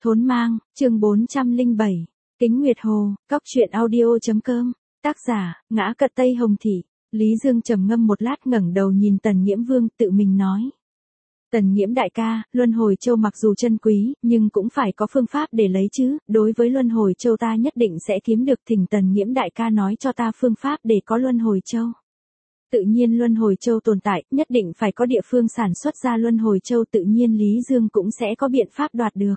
Thốn mang, chương 407. Kính Nguyệt Hồ, Cóc truyện audio.com. Tác giả, Ngã Cật Tây Hồng Thị. Lý Dương trầm ngâm một lát ngẩng đầu nhìn Tần Nghiễm Vương tự mình nói. Tần Nghiễm đại ca, Luân Hồi Châu mặc dù chân quý, nhưng cũng phải có phương pháp để lấy chứ, đối với Luân Hồi Châu ta nhất định sẽ kiếm được, thỉnh Tần Nghiễm đại ca nói cho ta phương pháp để có Luân Hồi Châu. Tự nhiên Luân Hồi Châu tồn tại, nhất định phải có địa phương sản xuất ra Luân Hồi Châu, tự nhiên Lý Dương cũng sẽ có biện pháp đoạt được.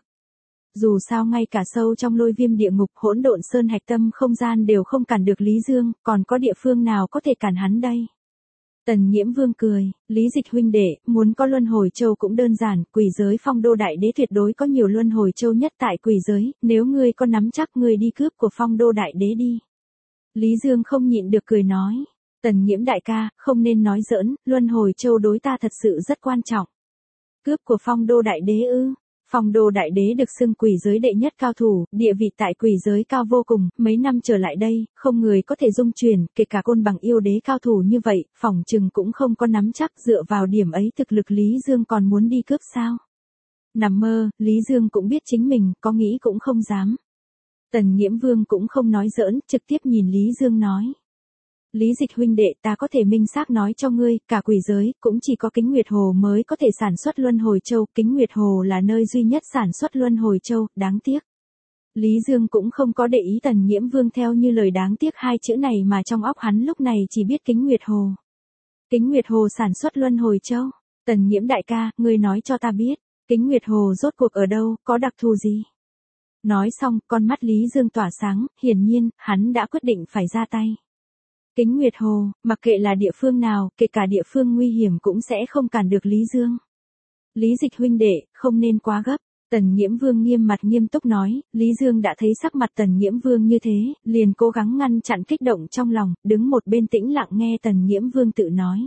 Dù sao ngay cả sâu trong lôi viêm địa ngục hỗn độn sơn hạch tâm không gian đều không cản được Lý Dương, còn có địa phương nào có thể cản hắn đây? Tần Nghiễm Vương cười, Lý Dịch huynh đệ, muốn có Luân Hồi Châu cũng đơn giản, Quỷ giới Phong Đô Đại Đế tuyệt đối có nhiều Luân Hồi Châu nhất tại Quỷ giới, nếu ngươi có nắm chắc ngươi đi cướp của Phong Đô Đại Đế đi. Lý Dương không nhịn được cười nói, Tần Nghiễm đại ca, không nên nói giỡn, Luân Hồi Châu đối ta thật sự rất quan trọng. Cướp của Phong Đô Đại Đế ư? Phong Đô Đại Đế được xưng quỷ giới đệ nhất cao thủ, địa vị tại quỷ giới cao vô cùng, mấy năm trở lại đây, không người có thể dung truyền, kể cả Côn Bằng yêu đế cao thủ như vậy, phỏng chừng cũng không có nắm chắc, dựa vào điểm ấy thực lực Lý Dương còn muốn đi cướp sao? Nằm mơ, Lý Dương cũng biết chính mình, có nghĩ cũng không dám. Tần Nghiễm Vương cũng không nói giỡn, trực tiếp nhìn Lý Dương nói. Lý Dịch huynh đệ, ta có thể minh xác nói cho ngươi, cả quỷ giới, cũng chỉ có Kính Nguyệt Hồ mới có thể sản xuất Luân Hồi Châu, Kính Nguyệt Hồ là nơi duy nhất sản xuất Luân Hồi Châu, đáng tiếc. Lý Dương cũng không có để ý Tần Nghiễm Vương theo như lời đáng tiếc hai chữ này mà trong óc hắn lúc này chỉ biết Kính Nguyệt Hồ. Kính Nguyệt Hồ sản xuất Luân Hồi Châu, Tần Nghiễm đại ca, ngươi nói cho ta biết, Kính Nguyệt Hồ rốt cuộc ở đâu, có đặc thù gì? Nói xong, con mắt Lý Dương tỏa sáng, hiển nhiên, hắn đã quyết định phải ra tay. Kính Nguyệt Hồ, mặc kệ là địa phương nào, kể cả địa phương nguy hiểm cũng sẽ không cản được Lý Dương. Lý Dịch huynh đệ, không nên quá gấp. Tần Nghiễm Vương nghiêm mặt nghiêm túc nói, Lý Dương đã thấy sắc mặt Tần Nghiễm Vương như thế, liền cố gắng ngăn chặn kích động trong lòng, đứng một bên tĩnh lặng nghe Tần Nghiễm Vương tự nói.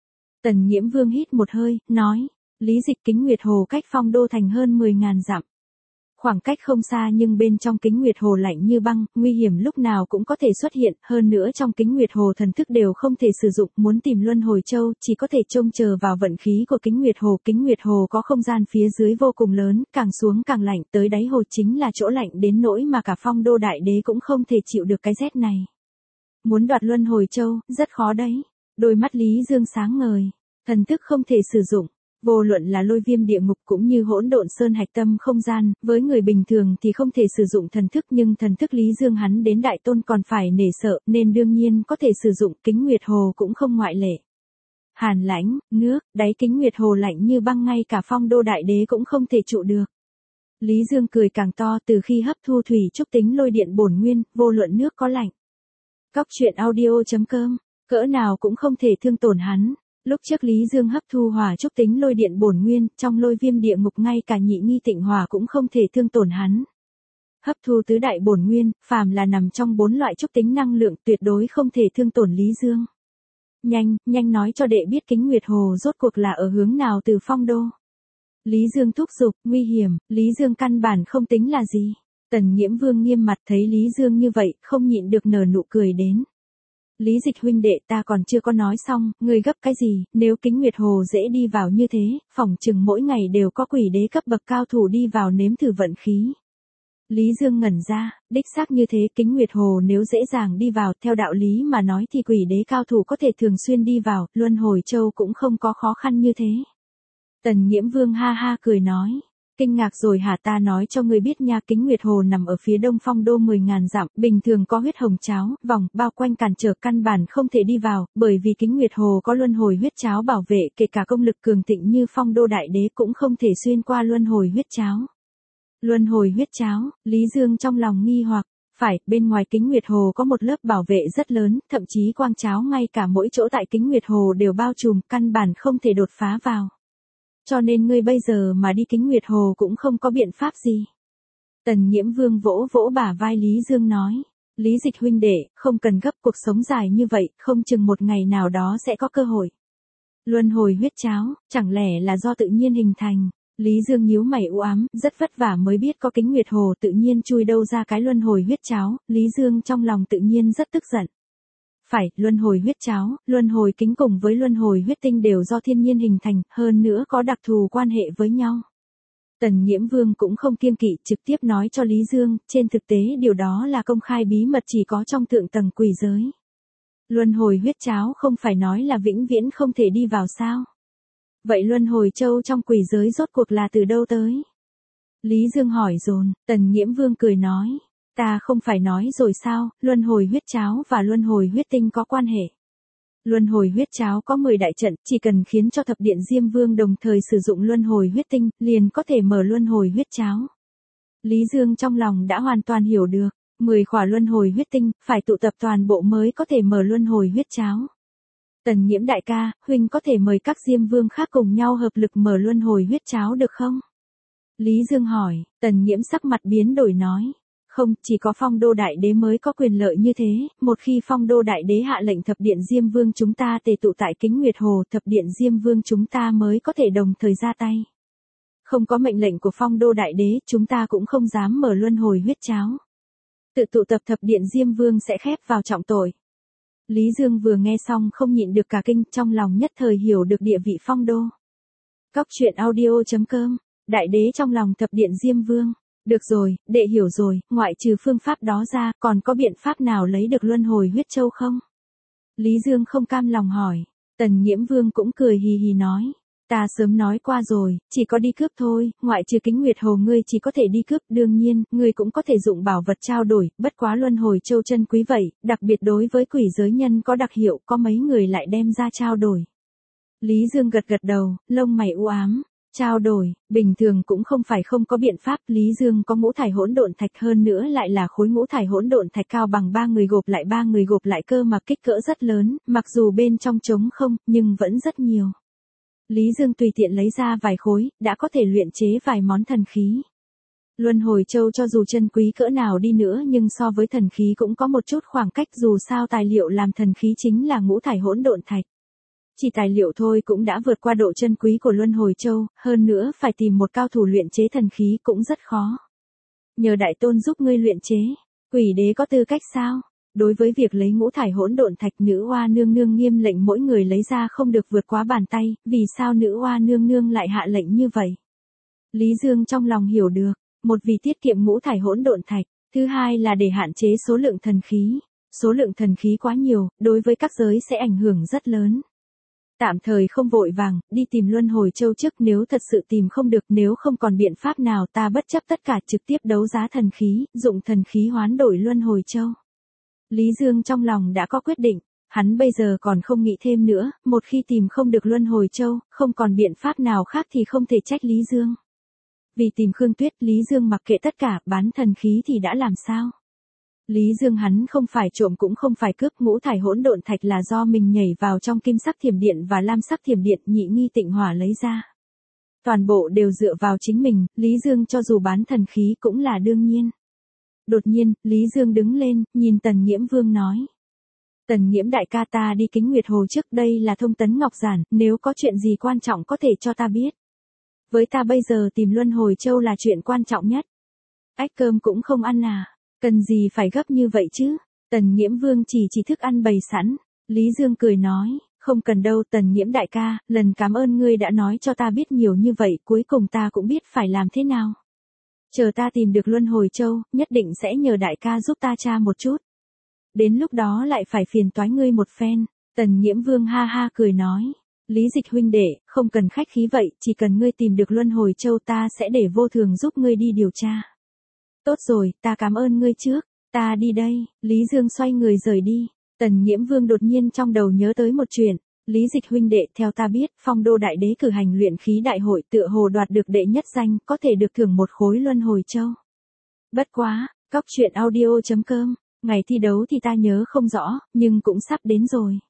Tần Nghiễm Vương hít một hơi, nói, Lý Dịch Kính Nguyệt Hồ cách Phong Đô thành hơn 10.000 dặm. Khoảng cách không xa nhưng bên trong Kính Nguyệt Hồ lạnh như băng, nguy hiểm lúc nào cũng có thể xuất hiện, hơn nữa trong Kính Nguyệt Hồ thần thức đều không thể sử dụng, muốn tìm Luân Hồi Châu, chỉ có thể trông chờ vào vận khí của Kính Nguyệt Hồ. Kính Nguyệt Hồ có không gian phía dưới vô cùng lớn, càng xuống càng lạnh, tới đáy hồ chính là chỗ lạnh đến nỗi mà cả Phong Đô Đại Đế cũng không thể chịu được cái rét này. Muốn đoạt Luân Hồi Châu, rất khó đấy. Đôi mắt Lý Dương sáng ngời, thần thức không thể sử dụng. Vô luận là lôi viêm địa ngục cũng như hỗn độn sơn hạch tâm không gian, với người bình thường thì không thể sử dụng thần thức, nhưng thần thức Lý Dương hắn đến đại tôn còn phải nể sợ, nên đương nhiên có thể sử dụng. Kính Nguyệt Hồ cũng không ngoại lệ. Hàn lãnh, nước, đáy Kính Nguyệt Hồ lạnh như băng, ngay cả Phong Đô Đại Đế cũng không thể trụ được. Lý Dương cười càng to, từ khi hấp thu thủy trúc tính lôi điện bổn nguyên, vô luận nước có lạnh. Cóc truyện audio.com, cỡ nào cũng không thể thương tổn hắn. Lúc trước Lý Dương hấp thu hỏa trúc tính lôi điện bổn nguyên, trong lôi viêm địa ngục ngay cả nhị nghi tịnh hỏa cũng không thể thương tổn hắn. Hấp thu tứ đại bổn nguyên, phàm là nằm trong 4 loại trúc tính năng lượng tuyệt đối không thể thương tổn Lý Dương. Nhanh nói cho đệ biết Kính Nguyệt Hồ rốt cuộc là ở hướng nào từ Phong Đô. Lý Dương thúc giục, nguy hiểm, Lý Dương căn bản không tính là gì. Tần Nghiễm Vương nghiêm mặt thấy Lý Dương như vậy, không nhịn được nở nụ cười đến. Lý Dịch huynh đệ, ta còn chưa có nói xong, ngươi gấp cái gì, nếu Kính Nguyệt Hồ dễ đi vào như thế, phỏng chừng mỗi ngày đều có quỷ đế cấp bậc cao thủ đi vào nếm thử vận khí. Lý Dương ngẩn ra, đích xác như thế, Kính Nguyệt Hồ nếu dễ dàng đi vào, theo đạo lý mà nói thì quỷ đế cao thủ có thể thường xuyên đi vào, Luân Hồi Châu cũng không có khó khăn như thế. Tần Nghiễm Vương ha ha cười nói. Kinh ngạc rồi hả, ta nói cho ngươi biết nha, Kính Nguyệt Hồ nằm ở phía đông Phong Đô 10.000 dặm, bình thường có huyết hồng cháo, vòng, bao quanh cản trở, căn bản không thể đi vào, bởi vì Kính Nguyệt Hồ có luân hồi huyết cháo bảo vệ, kể cả công lực cường thịnh như Phong Đô Đại Đế cũng không thể xuyên qua luân hồi huyết cháo. Luân hồi huyết cháo, Lý Dương trong lòng nghi hoặc, phải, bên ngoài Kính Nguyệt Hồ có một lớp bảo vệ rất lớn, thậm chí quang cháo ngay cả mỗi chỗ tại Kính Nguyệt Hồ đều bao trùm, căn bản không thể đột phá vào. Cho nên ngươi bây giờ mà đi Kính Nguyệt Hồ cũng không có biện pháp gì. Tần Nghiễm Vương vỗ vỗ bả vai Lý Dương nói. Lý Dịch huynh đệ, không cần gấp, cuộc sống dài như vậy, không chừng một ngày nào đó sẽ có cơ hội. Luân hồi huyết cháo, chẳng lẽ là do tự nhiên hình thành? Lý Dương nhíu mày u ám, rất vất vả mới biết có Kính Nguyệt Hồ, tự nhiên chui đâu ra cái luân hồi huyết cháo, Lý Dương trong lòng tự nhiên rất tức giận. Phải, luân hồi huyết cháo, luân hồi kính cùng với luân hồi huyết tinh đều do thiên nhiên hình thành, hơn nữa có đặc thù quan hệ với nhau. Tần Nghiễm Vương cũng không kiêng kỵ trực tiếp nói cho Lý Dương, trên thực tế điều đó là công khai bí mật chỉ có trong thượng tầng quỷ giới. Luân hồi huyết cháo không phải nói là vĩnh viễn không thể đi vào sao? Vậy luân hồi châu trong quỷ giới rốt cuộc là từ đâu tới? Lý Dương hỏi dồn, Tần Nghiễm Vương cười nói, ta không phải nói rồi sao, luân hồi huyết cháo và luân hồi huyết tinh có quan hệ. Luân hồi huyết cháo có 10 đại trận, chỉ cần khiến cho thập điện Diêm Vương đồng thời sử dụng luân hồi huyết tinh, liền có thể mở luân hồi huyết cháo. Lý Dương trong lòng đã hoàn toàn hiểu được, 10 khỏa luân hồi huyết tinh, phải tụ tập toàn bộ mới có thể mở luân hồi huyết cháo. Tần Nghiễm đại ca, huynh có thể mời các Diêm Vương khác cùng nhau hợp lực mở luân hồi huyết cháo được không? Lý Dương hỏi, Tần Nghiễm sắc mặt biến đổi nói. Không, chỉ có Phong Đô Đại Đế mới có quyền lợi như thế, một khi Phong Đô Đại Đế hạ lệnh thập điện Diêm Vương chúng ta tề tụ tại Kính Nguyệt Hồ, thập điện Diêm Vương chúng ta mới có thể đồng thời ra tay. Không có mệnh lệnh của Phong Đô Đại Đế, chúng ta cũng không dám mở luân hồi huyết cháo. Tự tụ tập thập điện Diêm Vương sẽ khép vào trọng tội. Lý Dương vừa nghe xong không nhịn được cả kinh, trong lòng nhất thời hiểu được địa vị Phong Đô. Cóc truyện audio.com, Đại Đế trong lòng thập điện Diêm Vương. Được rồi, đệ hiểu rồi, ngoại trừ phương pháp đó ra, còn có biện pháp nào lấy được luân hồi huyết châu không? Lý Dương không cam lòng hỏi. Tần Nghiễm Vương cũng cười hì hì nói. Ta sớm nói qua rồi, chỉ có đi cướp thôi, ngoại trừ Kính Nguyệt Hồ ngươi chỉ có thể đi cướp, đương nhiên, ngươi cũng có thể dụng bảo vật trao đổi, bất quá luân hồi châu chân quý vậy, đặc biệt đối với quỷ giới nhân có đặc hiệu, có mấy người lại đem ra trao đổi. Lý Dương gật gật đầu, lông mày u ám. Trao đổi, bình thường cũng không phải không có biện pháp, Lý Dương có ngũ thải hỗn độn thạch hơn nữa lại là khối ngũ thải hỗn độn thạch cao bằng 3 người gộp lại cơ mà kích cỡ rất lớn, mặc dù bên trong trống không, nhưng vẫn rất nhiều. Lý Dương tùy tiện lấy ra vài khối, đã có thể luyện chế vài món thần khí. Luân hồi châu cho dù chân quý cỡ nào đi nữa nhưng so với thần khí cũng có một chút khoảng cách, dù sao tài liệu làm thần khí chính là ngũ thải hỗn độn thạch. Chỉ tài liệu thôi cũng đã vượt qua độ chân quý của luân hồi châu, hơn nữa phải tìm một cao thủ luyện chế thần khí cũng rất khó. Nhờ đại tôn giúp ngươi luyện chế, quỷ đế có tư cách sao? Đối với việc lấy ngũ thải hỗn độn thạch, nữ oa nương nương nghiêm lệnh mỗi người lấy ra không được vượt quá bàn tay, vì sao nữ oa nương nương lại hạ lệnh như vậy? Lý Dương trong lòng hiểu được, một vì tiết kiệm ngũ thải hỗn độn thạch, thứ hai là để hạn chế số lượng thần khí. Số lượng thần khí quá nhiều, đối với các giới sẽ ảnh hưởng rất lớn. Tạm thời không vội vàng, đi tìm luân hồi châu trước, nếu thật sự tìm không được, nếu không còn biện pháp nào ta bất chấp tất cả trực tiếp đấu giá thần khí, dụng thần khí hoán đổi luân hồi châu. Lý Dương trong lòng đã có quyết định, hắn bây giờ còn không nghĩ thêm nữa, một khi tìm không được luân hồi châu, không còn biện pháp nào khác thì không thể trách Lý Dương. Vì tìm Khương Tuyết, Lý Dương mặc kệ tất cả, bán thần khí thì đã làm sao? Lý Dương hắn không phải trộm cũng không phải cướp, ngũ thải hỗn độn thạch là do mình nhảy vào trong kim sắc thiểm điện và lam sắc thiểm điện nhị nghi tịnh hỏa lấy ra. Toàn bộ đều dựa vào chính mình, Lý Dương cho dù bán thần khí cũng là đương nhiên. Đột nhiên, Lý Dương đứng lên, nhìn Tần Nghiễm Vương nói. Tần Nghiễm đại ca, ta đi Kính Nguyệt Hồ trước, đây là thông tấn ngọc giản, nếu có chuyện gì quan trọng có thể cho ta biết. Với ta bây giờ tìm luân hồi châu là chuyện quan trọng nhất. Ách, cơm cũng không ăn à? Cần gì phải gấp như vậy chứ? Tần Nghiễm Vương chỉ thức ăn bày sẵn. Lý Dương cười nói, không cần đâu Tần Nghiễm đại ca, lần cảm ơn ngươi đã nói cho ta biết nhiều như vậy, cuối cùng ta cũng biết phải làm thế nào. Chờ ta tìm được luân hồi châu, nhất định sẽ nhờ đại ca giúp ta tra một chút. Đến lúc đó lại phải phiền toái ngươi một phen. Tần Nghiễm Vương ha ha cười nói, Lý Dịch huynh đệ, không cần khách khí vậy, chỉ cần ngươi tìm được luân hồi châu ta sẽ để vô thường giúp ngươi đi điều tra. Tốt rồi, ta cảm ơn ngươi trước, ta đi đây. Lý Dương xoay người rời đi. Tần Nghiễm Vương đột nhiên trong đầu nhớ tới một chuyện. Lý Dịch huynh đệ, theo ta biết, Phong Đô Đại Đế cử hành luyện khí đại hội, tựa hồ đoạt được đệ nhất danh, có thể được thưởng một khối luân hồi châu. Bất quá, cóc truyện audio.com, ngày thi đấu thì ta nhớ không rõ, nhưng cũng sắp đến rồi.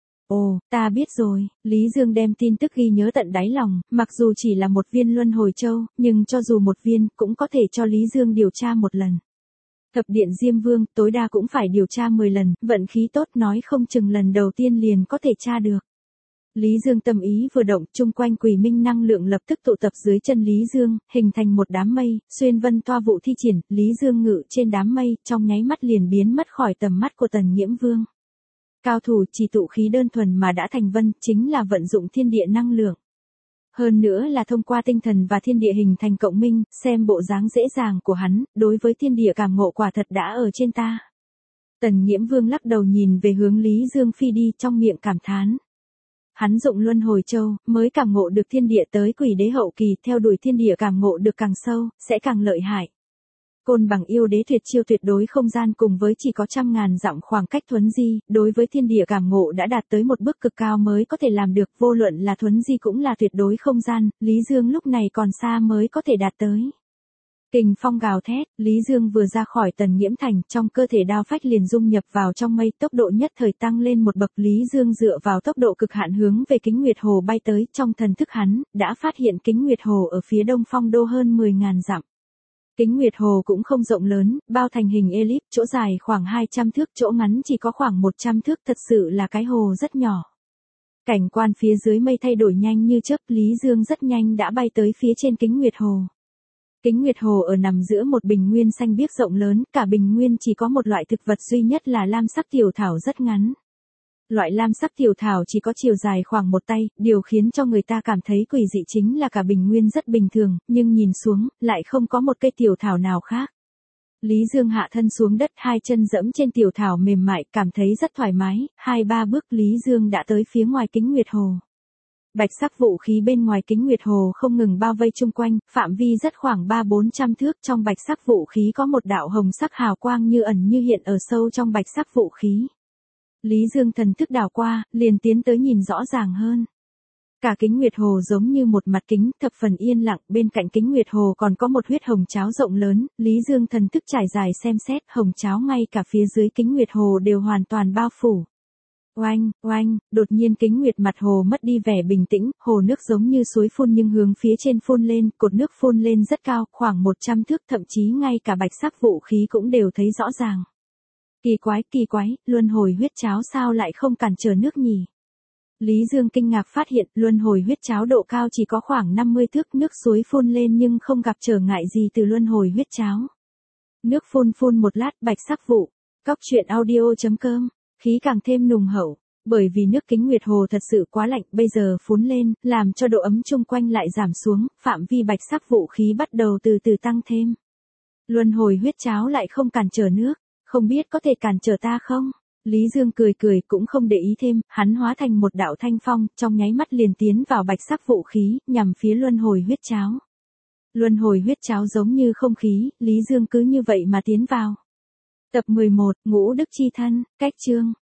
Ồ, ta biết rồi. Lý Dương đem tin tức ghi nhớ tận đáy lòng, mặc dù chỉ là một viên luân hồi châu, nhưng cho dù một viên, cũng có thể cho Lý Dương điều tra một lần. Thập điện Diêm Vương, tối đa cũng phải điều tra 10 lần, vận khí tốt nói không chừng lần đầu tiên liền có thể tra được. Lý Dương tâm ý vừa động, chung quanh quỷ minh năng lượng lập tức tụ tập dưới chân Lý Dương, hình thành một đám mây, xuyên vân toa vụ thi triển, Lý Dương ngự trên đám mây, trong nháy mắt liền biến mất khỏi tầm mắt của Tần Nghiễm Vương. Cao thủ chỉ tụ khí đơn thuần mà đã thành vân, chính là vận dụng thiên địa năng lượng. Hơn nữa là thông qua tinh thần và thiên địa hình thành cộng minh, xem bộ dáng dễ dàng của hắn, đối với thiên địa cảm ngộ quả thật đã ở trên ta. Tần Nghiễm Vương lắc đầu nhìn về hướng Lý Dương phi đi trong miệng cảm thán. Hắn dụng luân hồi châu, mới cảm ngộ được thiên địa tới quỷ đế hậu kỳ, theo đuổi thiên địa cảm ngộ được càng sâu, sẽ càng lợi hại. Côn bằng yêu đế tuyệt chiêu tuyệt đối không gian cùng với chỉ có 100.000 dặm khoảng cách thuấn di, đối với thiên địa cảm ngộ đã đạt tới một bước cực cao mới có thể làm được, vô luận là thuấn di cũng là tuyệt đối không gian, Lý Dương lúc này còn xa mới có thể đạt tới. Kình phong gào thét, Lý Dương vừa ra khỏi Tần Nghiễm Thành, trong cơ thể đao phách liền dung nhập vào trong mây, tốc độ nhất thời tăng lên một bậc. Lý Dương dựa vào tốc độ cực hạn hướng về Kính Nguyệt Hồ bay tới, trong thần thức hắn, đã phát hiện Kính Nguyệt Hồ ở phía đông phong đô hơn 10.000 dặm. Kính Nguyệt Hồ cũng không rộng lớn, bao thành hình elip, chỗ dài khoảng 200 thước, chỗ ngắn chỉ có khoảng 100 thước, thật sự là cái hồ rất nhỏ. Cảnh quan phía dưới mây thay đổi nhanh như chớp, Lý Dương rất nhanh đã bay tới phía trên Kính Nguyệt Hồ. Kính Nguyệt Hồ ở nằm giữa một bình nguyên xanh biếc rộng lớn, cả bình nguyên chỉ có một loại thực vật duy nhất là lam sắc tiểu thảo rất ngắn. Loại lam sắc tiểu thảo chỉ có chiều dài khoảng một tay, điều khiến cho người ta cảm thấy quỷ dị chính là cả bình nguyên rất bình thường, nhưng nhìn xuống, lại không có một cây tiểu thảo nào khác. Lý Dương hạ thân xuống đất, hai chân dẫm trên tiểu thảo mềm mại, cảm thấy rất thoải mái, 2-3 bước Lý Dương đã tới phía ngoài Kính Nguyệt Hồ. Bạch sắc vũ khí bên ngoài Kính Nguyệt Hồ không ngừng bao vây chung quanh, phạm vi rất khoảng 300-400 thước, trong bạch sắc vũ khí có một đạo hồng sắc hào quang như ẩn như hiện ở sâu trong bạch sắc vũ khí. Lý Dương thần thức đảo qua, liền tiến tới nhìn rõ ràng hơn. Cả Kính Nguyệt Hồ giống như một mặt kính, thập phần yên lặng, bên cạnh Kính Nguyệt Hồ còn có một huyết hồng cháo rộng lớn, Lý Dương thần thức trải dài xem xét, hồng cháo ngay cả phía dưới Kính Nguyệt Hồ đều hoàn toàn bao phủ. Oanh, oanh, đột nhiên Kính Nguyệt mặt hồ mất đi vẻ bình tĩnh, hồ nước giống như suối phun nhưng hướng phía trên phun lên, cột nước phun lên rất cao, khoảng 100 thước, thậm chí ngay cả bạch sắc vũ khí cũng đều thấy rõ ràng. Kỳ quái, luân hồi huyết cháo sao lại không cản trở nước nhỉ? Lý Dương kinh ngạc phát hiện, luân hồi huyết cháo độ cao chỉ có khoảng 50 thước, nước suối phun lên nhưng không gặp trở ngại gì từ luân hồi huyết cháo. Nước phun một lát, bạch sắc vụ. Cóc truyện audio.com, khí càng thêm nùng hậu, bởi vì nước Kính Nguyệt Hồ thật sự quá lạnh, bây giờ phun lên, làm cho độ ấm chung quanh lại giảm xuống, phạm vi bạch sắc vũ khí bắt đầu từ từ tăng thêm. Luân hồi huyết cháo lại không cản trở nước, không biết có thể cản trở ta không? Lý Dương cười cũng không để ý thêm, hắn hóa thành một đạo thanh phong, trong nháy mắt liền tiến vào bạch sắc vũ khí, nhằm phía luân hồi huyết cháo. Luân hồi huyết cháo giống như không khí, Lý Dương cứ như vậy mà tiến vào. Tập 11, Ngũ Đức Chi Thân, cách chương.